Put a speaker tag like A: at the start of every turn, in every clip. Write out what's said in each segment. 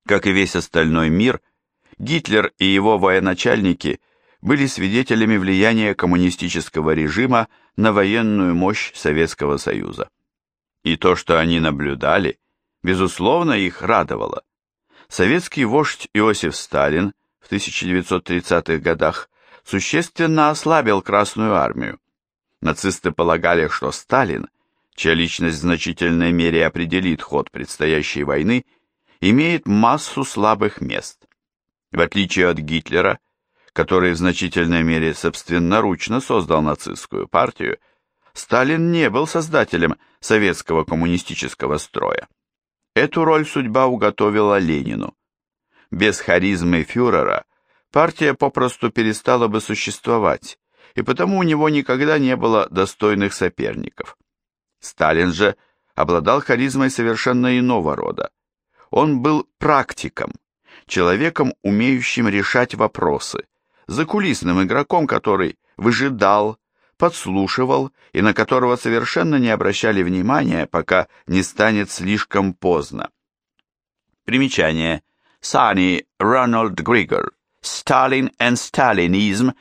A: Как и весь остальной мир, Гитлер и его военачальники были свидетелями влияния коммунистического режима на военную мощь Советского Союза. И то, что они наблюдали, безусловно, их радовало. Советский вождь Иосиф Сталин в 1930-х годах существенно ослабил Красную армию. Нацисты полагали, что Сталин, чья личность в значительной мере определит ход предстоящей войны, имеет массу слабых мест. В отличие от Гитлера, который в значительной мере собственноручно создал нацистскую партию, Сталин не был создателем советского коммунистического строя. Эту роль судьба уготовила Ленину. Без харизмы фюрера партия попросту перестала бы существовать, и потому у него никогда не было достойных соперников. Сталин же обладал харизмой совершенно иного рода. Он был практиком, человеком, умеющим решать вопросы, закулисным игроком, который выжидал, подслушивал и на которого совершенно не обращали внимания, пока не станет слишком поздно. Примечание. Sunny Ronald Grigor. Stalin and Stalinism,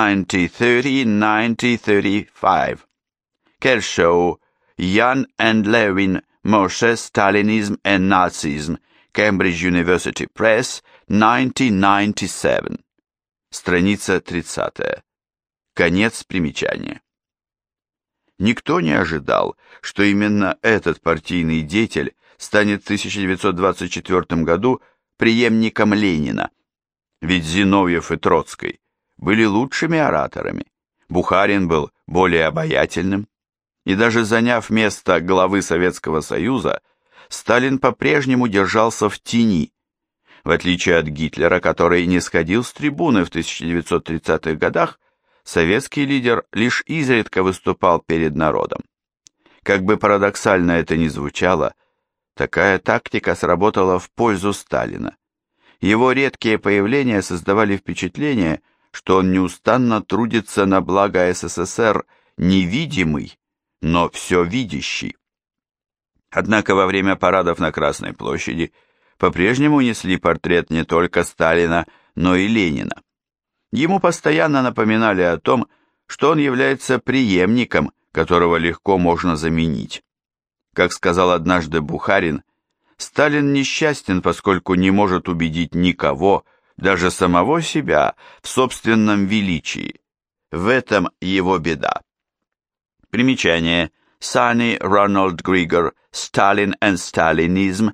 A: 1930-1935. Kershaw, Jan and Levin, Moshe, Stalinism and Nazism, Cambridge University Press, 1997. Страница 30. Конец примечания. Никто не ожидал, что именно этот партийный деятель станет в 1924 году преемником Ленина. Ведь Зиновьев и Троцкий были лучшими ораторами, Бухарин был более обаятельным, и даже заняв место главы Советского Союза, Сталин по-прежнему держался в тени, в отличие от Гитлера, который не сходил с трибуны в 1930-х годах. Советский лидер лишь изредка выступал перед народом. Как бы парадоксально это ни звучало, такая тактика сработала в пользу Сталина. Его редкие появления создавали впечатление, что он неустанно трудится на благо СССР, невидимый, но все видящий. Однако во время парадов на Красной площади по-прежнему несли портрет не только Сталина, но и Ленина. Ему постоянно напоминали о том, что он является преемником, которого легко можно заменить. Как сказал однажды Бухарин, Сталин несчастен, поскольку не может убедить никого, даже самого себя, в собственном величии. В этом его беда. Примечание. Sunny Ronald Grigor, Stalin and Stalinism,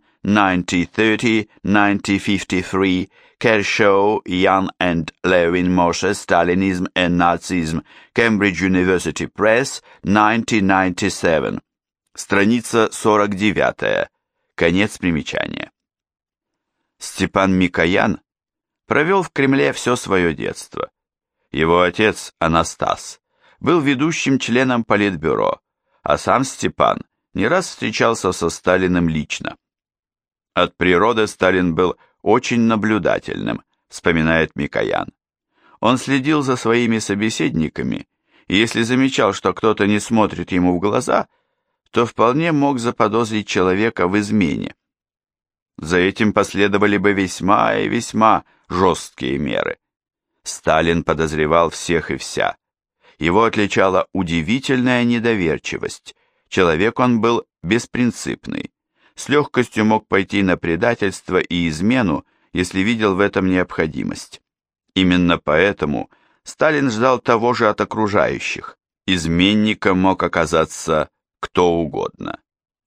A: 1930-1953, Kershaw, Jan and Levin Moshe, Stalinism and Nazism, Cambridge University Press, 1997. Страница 49. Конец примечания. Степан Микоян провел в Кремле все свое детство. Его отец, Анастас, был ведущим членом Политбюро, а сам Степан не раз встречался со Сталиным лично. От природы Сталин был очень наблюдательным, вспоминает Микоян. Он следил за своими собеседниками, и если замечал, что кто-то не смотрит ему в глаза, то вполне мог заподозрить человека в измене. За этим последовали бы весьма и весьма жесткие меры. Сталин подозревал всех и вся. Его отличала удивительная недоверчивость. Человек он был беспринципный, с легкостью мог пойти на предательство и измену, если видел в этом необходимость. Именно поэтому Сталин ждал того же от окружающих. Изменником мог оказаться кто угодно.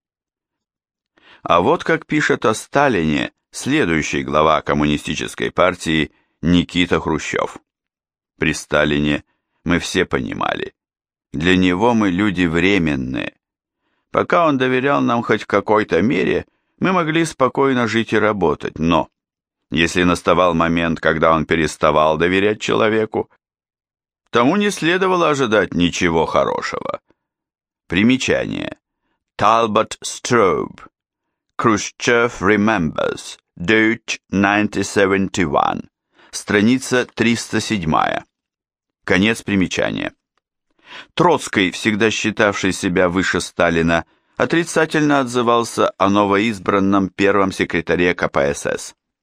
A: А вот как пишет о Сталине следующий глава коммунистической партии Никита Хрущев. При Сталине мы все понимали, для него мы люди временные. Пока он доверял нам хоть в какой-то мере, мы могли спокойно жить и работать, но если наставал момент, когда он переставал доверять человеку, тому не следовало ожидать ничего хорошего. Примечание. Talbot Straub. Khrushchev Remembers. Deutsch 1971. Страница 307. Конец примечания. Троцкий, всегда считавший себя выше Сталина, отрицательно отзывался о новоизбранном первом секретаре КПСС.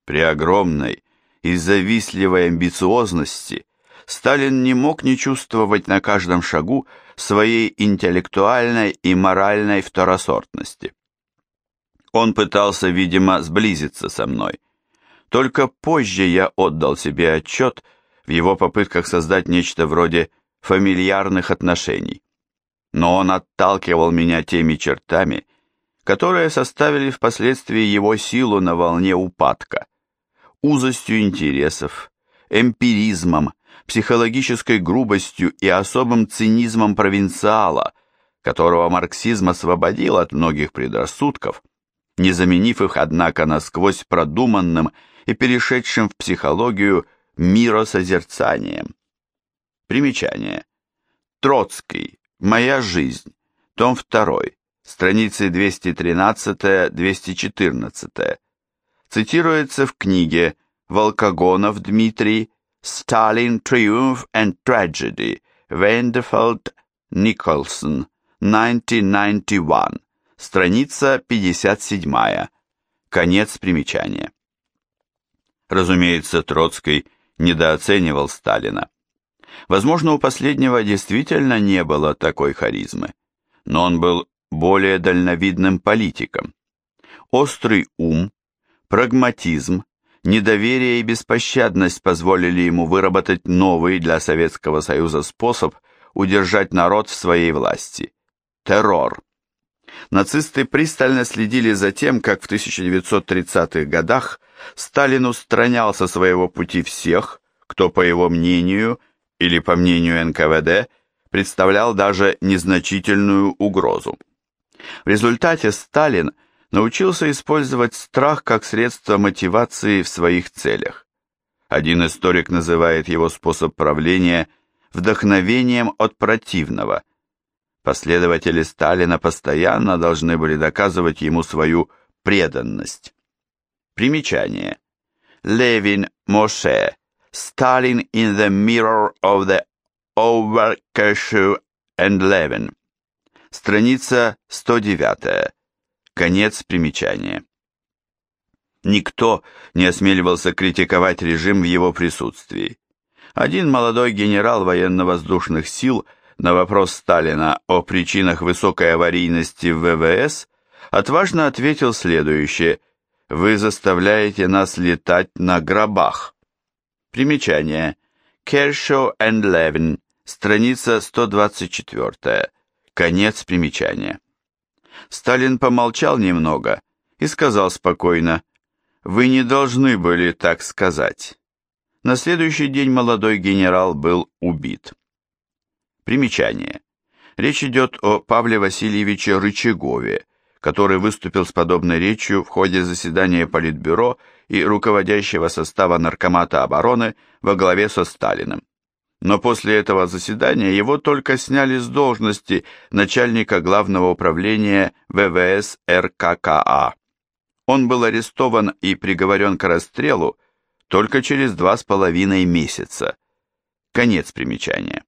A: При огромной и завистливой амбициозности Сталин не мог не чувствовать на каждом шагу своей интеллектуальной и моральной второсортности. Он пытался, видимо, сблизиться со мной. Только позже я отдал себе отчет в его попытках создать нечто вроде фамильярных отношений. Но он отталкивал меня теми чертами, которые составили впоследствии его силу на волне упадка, узостью интересов, эмпиризмом, психологической грубостью и особым цинизмом провинциала, которого марксизм освободил от многих предрассудков, не заменив их, однако, насквозь продуманным и перешедшим в психологию миросозерцанием. Примечание. Троцкий. Моя жизнь. Том 2. Страницы 213-214. Цитируется в книге Волкогонов Дмитрий «Stalin, Triumph and Tragedy», Вейндефельд Николсон, 1991, страница 57. Конец примечания. Разумеется, Троцкий недооценивал Сталина. Возможно, у последнего действительно не было такой харизмы, но он был более дальновидным политиком. Острый ум, прагматизм, недоверие и беспощадность позволили ему выработать новый для Советского Союза способ удержать народ в своей власти – террор. Нацисты пристально следили за тем, как в 1930-х годах Сталин устранял со своего пути всех, кто, по его мнению или по мнению НКВД, представлял даже незначительную угрозу. В результате Сталин научился использовать страх как средство мотивации в своих целях. Один историк называет его способ правления вдохновением от противного. Последователи Сталина постоянно должны были доказывать ему свою преданность. Примечание. Левин, Моше. Stalin in the Mirror of the Overcashew and Levin. Страница 109. Конец примечания. Никто не осмеливался критиковать режим в его присутствии. Один молодой генерал военно-воздушных сил на вопрос Сталина о причинах высокой аварийности в ВВС отважно ответил следующее: «Вы заставляете нас летать на гробах». Примечание. Kershaw and Levin, страница 124. Конец примечания. Сталин помолчал немного и сказал спокойно: «Вы не должны были так сказать». На следующий день молодой генерал был убит. Примечание. Речь идет о Павле Васильевиче Рычагове, который выступил с подобной речью в ходе заседания Политбюро и руководящего состава Наркомата обороны во главе со Сталиным. Но после этого заседания его только сняли с должности начальника Главного управления ВВС РККА. Он был арестован и приговорен к расстрелу только через 2,5 месяца. Конец примечания.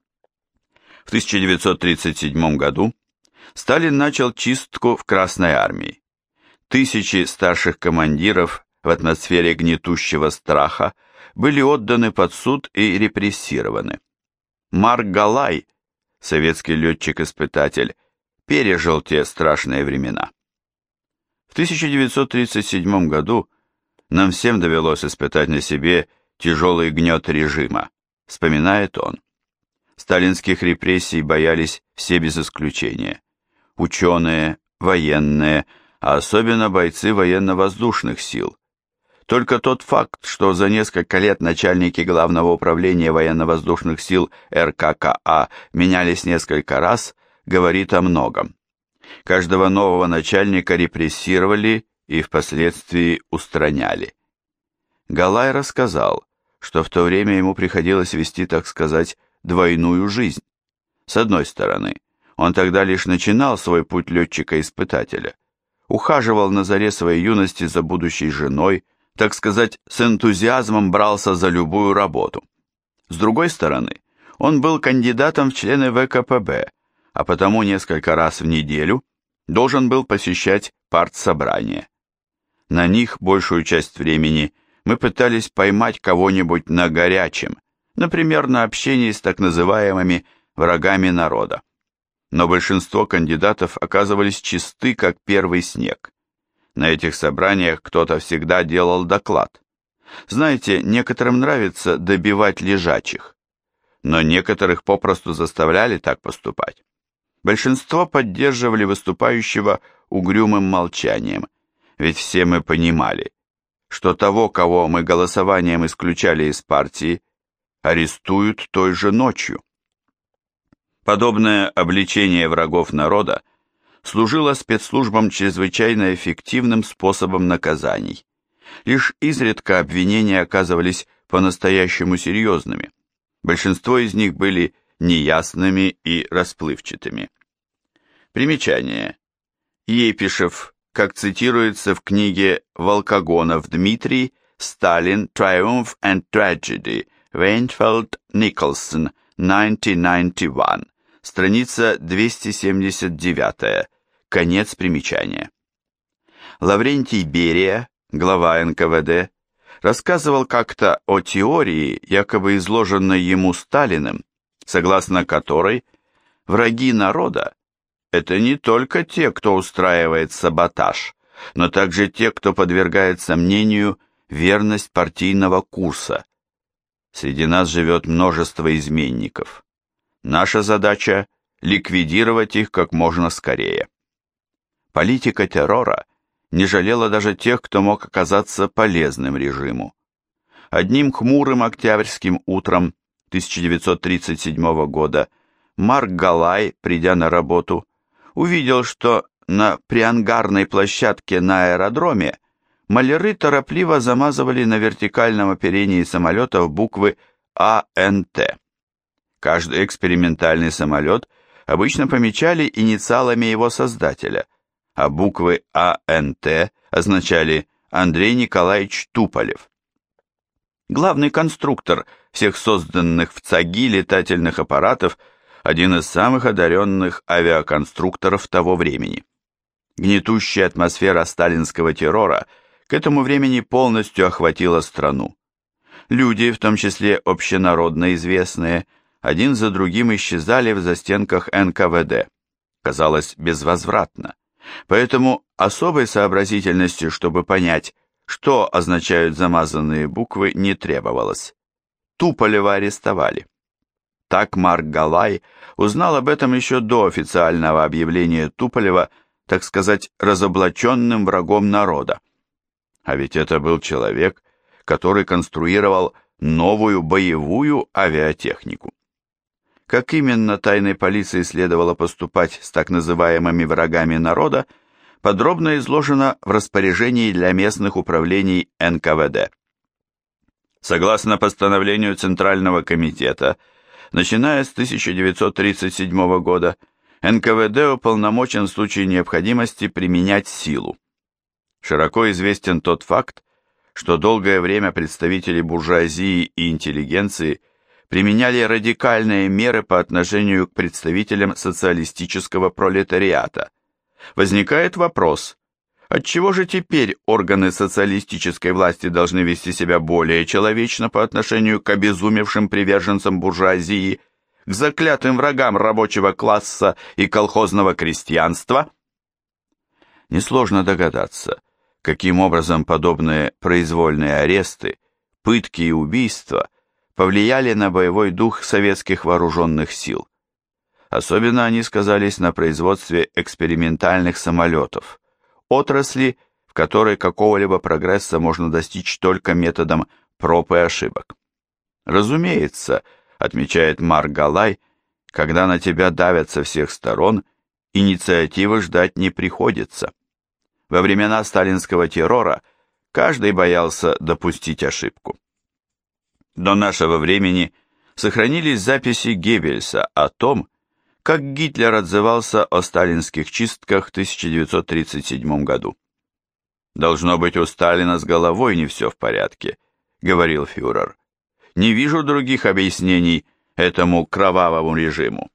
A: В 1937 году Сталин начал чистку в Красной армии. Тысячи старших командиров в атмосфере гнетущего страха были отданы под суд и репрессированы. Марк Галай, советский летчик-испытатель, пережил те страшные времена. В 1937 году нам всем довелось испытать на себе тяжелый гнет режима, вспоминает он. Сталинских репрессий боялись все без исключения. Ученые, военные, а особенно бойцы военно-воздушных сил. Только тот факт, что за несколько лет начальники Главного управления военно-воздушных сил РККА менялись несколько раз, говорит о многом. Каждого нового начальника репрессировали и впоследствии устраняли. Галай рассказал, что в то время ему приходилось вести, так сказать, двойную жизнь. С одной стороны, он тогда лишь начинал свой путь летчика-испытателя, ухаживал на заре своей юности за будущей женой, так сказать, с энтузиазмом брался за любую работу. С другой стороны, он был кандидатом в члены ВКПБ, а потому несколько раз в неделю должен был посещать партсобрание. На них большую часть времени мы пытались поймать кого-нибудь на горячем, например, на общении с так называемыми врагами народа. Но большинство кандидатов оказывались чисты, как первый снег. На этих собраниях кто-то всегда делал доклад. Знаете, некоторым нравится добивать лежачих, но некоторых попросту заставляли так поступать. Большинство поддерживали выступающего угрюмым молчанием, ведь все мы понимали, что того, кого мы голосованием исключали из партии, арестуют той же ночью. Подобное обличение врагов народа служило спецслужбам чрезвычайно эффективным способом наказаний. Лишь изредка обвинения оказывались по-настоящему серьезными. Большинство из них были неясными и расплывчатыми. Примечание. Епишев, как цитируется в книге Волкогонов Дмитрий, Сталин, Triumph and Tragedy, Вейнфельд Николсон, 1991, страница 279, конец примечания. Лаврентий Берия, глава НКВД, рассказывал как-то о теории, якобы изложенной ему Сталиным, согласно которой враги народа – это не только те, кто устраивает саботаж, но также те, кто подвергает сомнению верность партийного курса. Среди нас живет множество изменников. Наша задача – ликвидировать их как можно скорее. Политика террора не жалела даже тех, кто мог оказаться полезным режиму. Одним хмурым октябрьским утром 1937 года Марк Галай, придя на работу, увидел, что на приангарной площадке на аэродроме маляры торопливо замазывали на вертикальном оперении самолетов буквы АНТ. Каждый экспериментальный самолет обычно помечали инициалами его создателя, а буквы АНТ означали Андрей Николаевич Туполев. Главный конструктор всех созданных в ЦАГИ летательных аппаратов, один из самых одаренных авиаконструкторов того времени. Гнетущая атмосфера сталинского террора к этому времени полностью охватила страну. Люди, в том числе общенародно известные, один за другим исчезали в застенках НКВД. Казалось, безвозвратно. Поэтому особой сообразительности, чтобы понять, что означают замазанные буквы, не требовалось. Туполева арестовали. Так Марк Галай узнал об этом еще до официального объявления Туполева, так сказать, разоблаченным врагом народа. А ведь это был человек, который конструировал новую боевую авиатехнику. Как именно тайной полиции следовало поступать с так называемыми врагами народа, подробно изложено в распоряжении для местных управлений НКВД. Согласно постановлению Центрального комитета, начиная с 1937 года, НКВД уполномочен в случае необходимости применять силу. Широко известен тот факт, что долгое время представители буржуазии и интеллигенции применяли радикальные меры по отношению к представителям социалистического пролетариата. Возникает вопрос, отчего же теперь органы социалистической власти должны вести себя более человечно по отношению к обезумевшим приверженцам буржуазии, к заклятым врагам рабочего класса и колхозного крестьянства? Несложно догадаться, каким образом подобные произвольные аресты, пытки и убийства повлияли на боевой дух советских вооруженных сил. Особенно они сказались на производстве экспериментальных самолетов, отрасли, в которой какого-либо прогресса можно достичь только методом проб и ошибок. Разумеется, отмечает Марк Галай, когда на тебя давят со всех сторон, инициативы ждать не приходится. Во времена сталинского террора каждый боялся допустить ошибку. До нашего времени сохранились записи Геббельса о том, как Гитлер отзывался о сталинских чистках в 1937 году. «Должно быть, у Сталина с головой не все в порядке», — говорил фюрер. «Не вижу других объяснений этому кровавому режиму».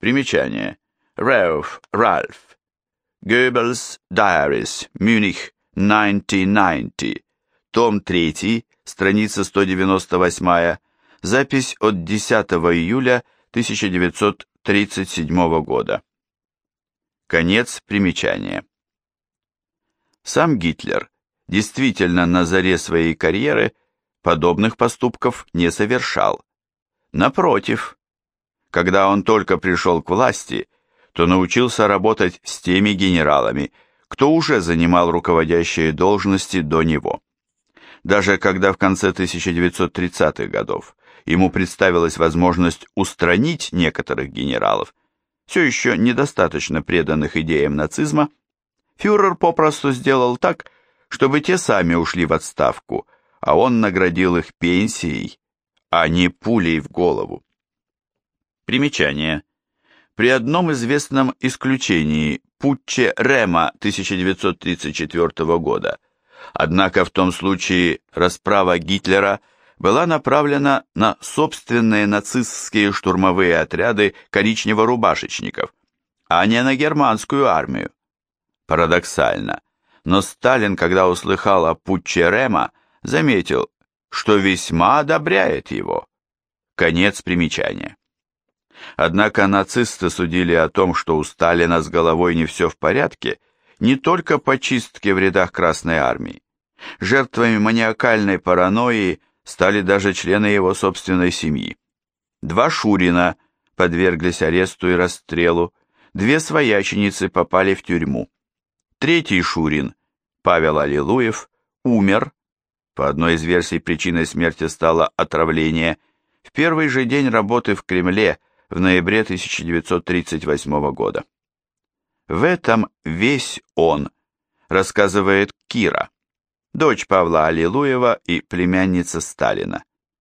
A: Примечание. Ральф. Goebbels Diaries, Мюних, 1990, том 3, страница 198, запись от 10 июля 1937 года. Конец примечания. Сам Гитлер действительно на заре своей карьеры подобных поступков не совершал. Напротив, когда он только пришел к власти, то научился работать с теми генералами, кто уже занимал руководящие должности до него. Даже когда в конце 1930-х годов ему представилась возможность устранить некоторых генералов, все еще недостаточно преданных идеям нацизма, фюрер попросту сделал так, чтобы те сами ушли в отставку, а он наградил их пенсией, а не пулей в голову. Примечание. При одном известном исключении – путче Рема 1934 года. Однако в том случае расправа Гитлера была направлена на собственные нацистские штурмовые отряды коричневорубашечников, а не на германскую армию. Парадоксально, но Сталин, когда услыхал о путче Рема, заметил, что весьма одобряет его. Конец примечания. Однако нацисты судили о том, что у Сталина с головой не все в порядке, не только по чистке в рядах Красной Армии. Жертвами маниакальной паранойи стали даже члены его собственной семьи. 2 Шурина подверглись аресту и расстрелу, 2 свояченицы попали в тюрьму. 3-й Шурин, Павел Аллилуев, умер, по одной из версий причиной смерти стало отравление, в первый же день работы в Кремле в ноябре 1938 года. В этом весь он, рассказывает Кира, дочь Павла Аллилуева и племянница Сталина.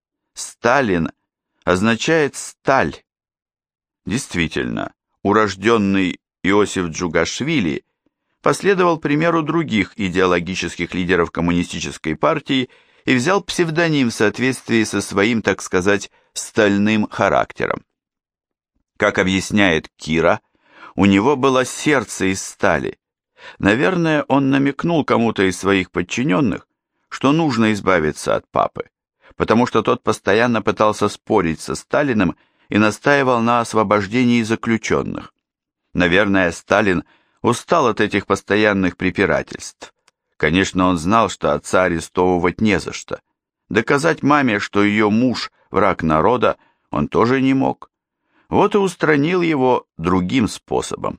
A: Сталин означает сталь. Действительно, урожденный Иосиф Джугашвили последовал примеру других идеологических лидеров коммунистической партии и взял псевдоним в соответствии со своим, так сказать, стальным характером. Как объясняет Кира, у него было сердце из стали. Наверное, он намекнул кому-то из своих подчиненных, что нужно избавиться от папы, потому что тот постоянно пытался спорить со Сталиным и настаивал на освобождении заключенных. Наверное, Сталин устал от этих постоянных препирательств. Конечно, он знал, что отца арестовывать не за что. Доказать маме, что ее муж – враг народа, он тоже не мог. Вот и устранил его другим способом.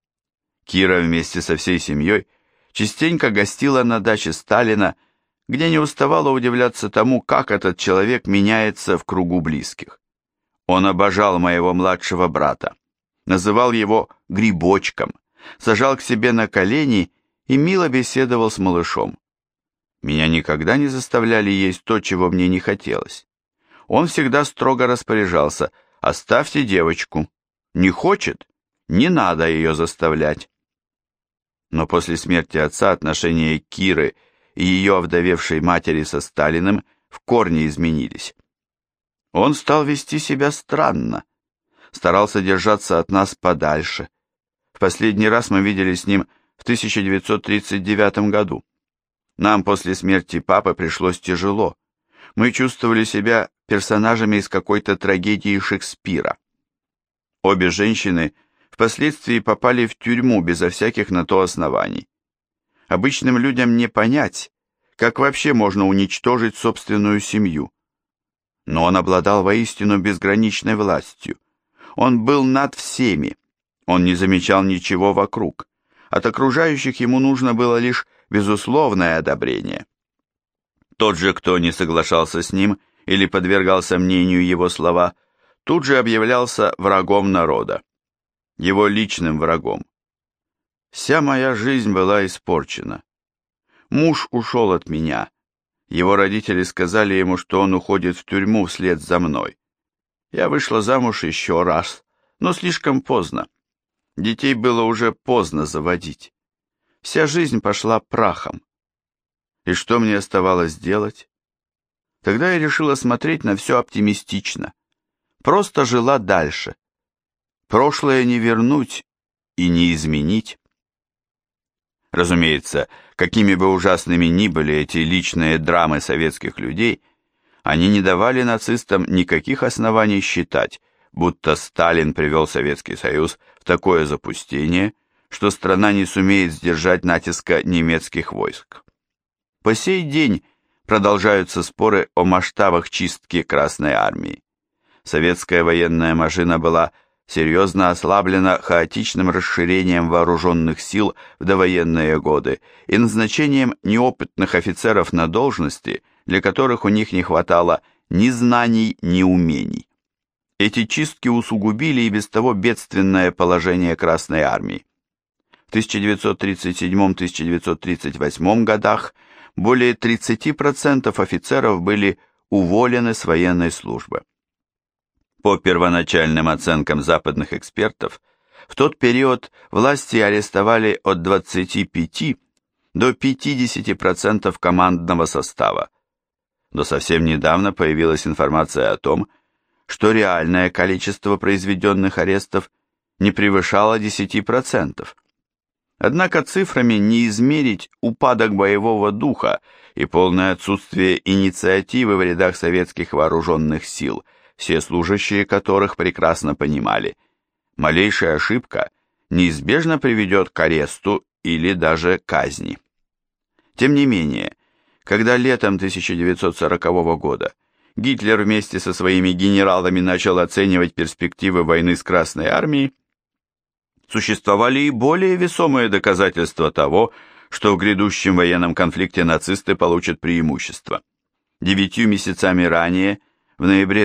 A: Кира вместе со всей семьей частенько гостила на даче Сталина, где не уставала удивляться тому, как этот человек меняется в кругу близких. Он обожал моего младшего брата, называл его «грибочком», сажал к себе на колени и мило беседовал с малышом. Меня никогда не заставляли есть то, чего мне не хотелось. Он всегда строго распоряжался: оставьте девочку. Не хочет? Не надо ее заставлять. Но после смерти отца отношения Киры и ее овдовевшей матери со Сталиным в корне изменились. Он стал вести себя странно, старался держаться от нас подальше. В последний раз мы виделись с ним в 1939 году. Нам после смерти папы пришлось тяжело. Мы чувствовали себя персонажами из какой-то трагедии Шекспира. Обе женщины впоследствии попали в тюрьму безо всяких на то оснований. Обычным людям не понять, как вообще можно уничтожить собственную семью. Но он обладал воистину безграничной властью. Он был над всеми. Он не замечал ничего вокруг. От окружающих ему нужно было лишь безусловное одобрение. Тот же, кто не соглашался с ним или подвергал сомнению его слова, тут же объявлялся врагом народа, его личным врагом. Вся моя жизнь была испорчена. Муж ушел от меня. Его родители сказали ему, что он уходит в тюрьму вслед за мной. Я вышла замуж еще раз, но слишком поздно. Детей было уже поздно заводить. Вся жизнь пошла прахом. И что мне оставалось делать? Тогда я решила смотреть на все оптимистично. Просто жила дальше. Прошлое не вернуть и не изменить. Разумеется, какими бы ужасными ни были эти личные драмы советских людей, они не давали нацистам никаких оснований считать, будто Сталин привел Советский Союз в такое запустение, что страна не сумеет сдержать натиска немецких войск. По сей день продолжаются споры о масштабах чистки Красной Армии. Советская военная машина была серьезно ослаблена хаотичным расширением вооруженных сил в довоенные годы и назначением неопытных офицеров на должности, для которых у них не хватало ни знаний, ни умений. Эти чистки усугубили и без того бедственное положение Красной Армии. В 1937-1938 годах более 30% офицеров были уволены с военной службы. По первоначальным оценкам западных экспертов, в тот период власти арестовали от 25 до 50% командного состава. Но совсем недавно появилась информация о том, что реальное количество произведенных арестов не превышало 10%. Однако цифрами не измерить упадок боевого духа и полное отсутствие инициативы в рядах советских вооруженных сил, все служащие которых прекрасно понимали, малейшая ошибка неизбежно приведет к аресту или даже казни. Тем не менее, когда летом 1940 года Гитлер вместе со своими генералами начал оценивать перспективы войны с Красной Армией, существовали и более весомые доказательства того, что в грядущем военном конфликте нацисты получат преимущество. 9 месяцами ранее, в ноябре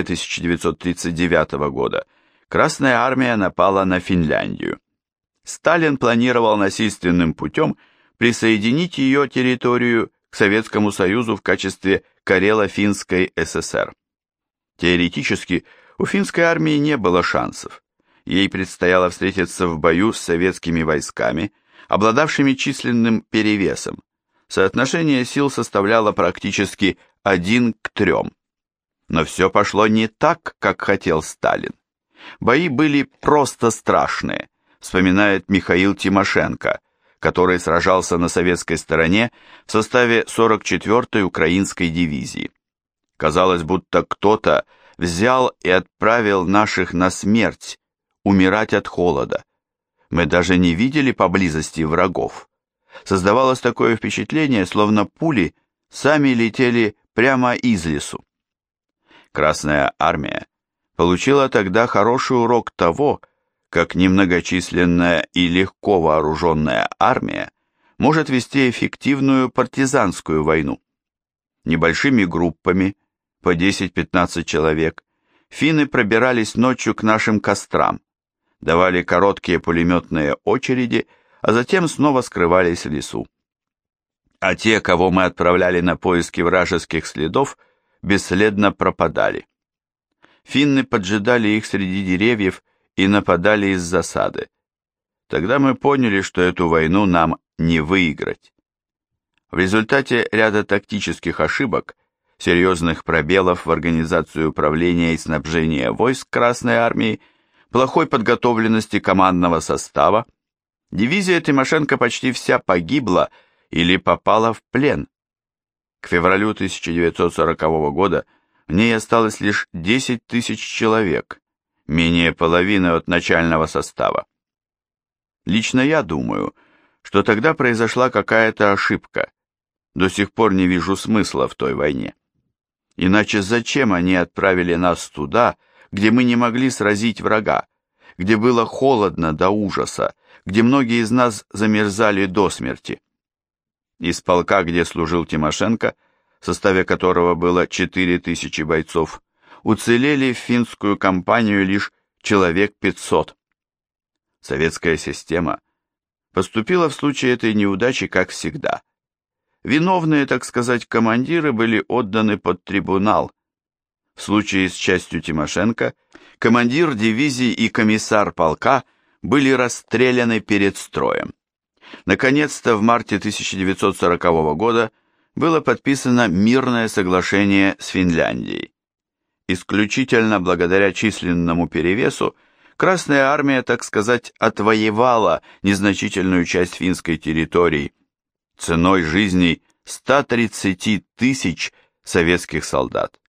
A: 1939 года, Красная Армия напала на Финляндию. Сталин планировал насильственным путем присоединить ее территорию к Советскому Союзу в качестве Карело-Финской ССР. Теоретически, у финской армии не было шансов. Ей предстояло встретиться в бою с советскими войсками, обладавшими численным перевесом. Соотношение сил составляло практически 1 к 3. Но все пошло не так, как хотел Сталин. Бои были просто страшные, вспоминает Михаил Тимошенко, который сражался на советской стороне в составе 44-й украинской дивизии. Казалось, будто кто-то взял и отправил наших на смерть, умирать от холода. Мы даже не видели поблизости врагов. Создавалось такое впечатление, словно пули сами летели прямо из лесу. Красная Армия получила тогда хороший урок того, как немногочисленная и легко вооруженная армия может вести эффективную партизанскую войну. Небольшими группами, по 10-15 человек, финны пробирались ночью к нашим кострам, давали короткие пулеметные очереди, а затем снова скрывались в лесу. А те, кого мы отправляли на поиски вражеских следов, бесследно пропадали. Финны поджидали их среди деревьев и нападали из засады. Тогда мы поняли, что эту войну нам не выиграть. В результате ряда тактических ошибок, серьезных пробелов в организации управления и снабжения войск Красной Армии, плохой подготовленности командного состава, дивизия Тимошенко почти вся погибла или попала в плен. К февралю 1940 года в ней осталось лишь 10 тысяч человек, менее половины от начального состава. Лично я думаю, что тогда произошла какая-то ошибка. До сих пор не вижу смысла в той войне. Иначе зачем они отправили нас туда, где мы не могли сразить врага, где было холодно до ужаса, где многие из нас замерзали до смерти? Из полка, где служил Тимошенко, в составе которого было 4000 бойцов, уцелели в финскую кампанию лишь человек 500. Советская система поступила в случае этой неудачи как всегда. Виновные, так сказать, командиры были отданы под трибунал. В случае с частью Тимошенко командир дивизии и комиссар полка были расстреляны перед строем. Наконец-то в марте 1940 года было подписано мирное соглашение с Финляндией. Исключительно благодаря численному перевесу Красная Армия, так сказать, отвоевала незначительную часть финской территории, ценой жизней 130 тысяч советских солдат.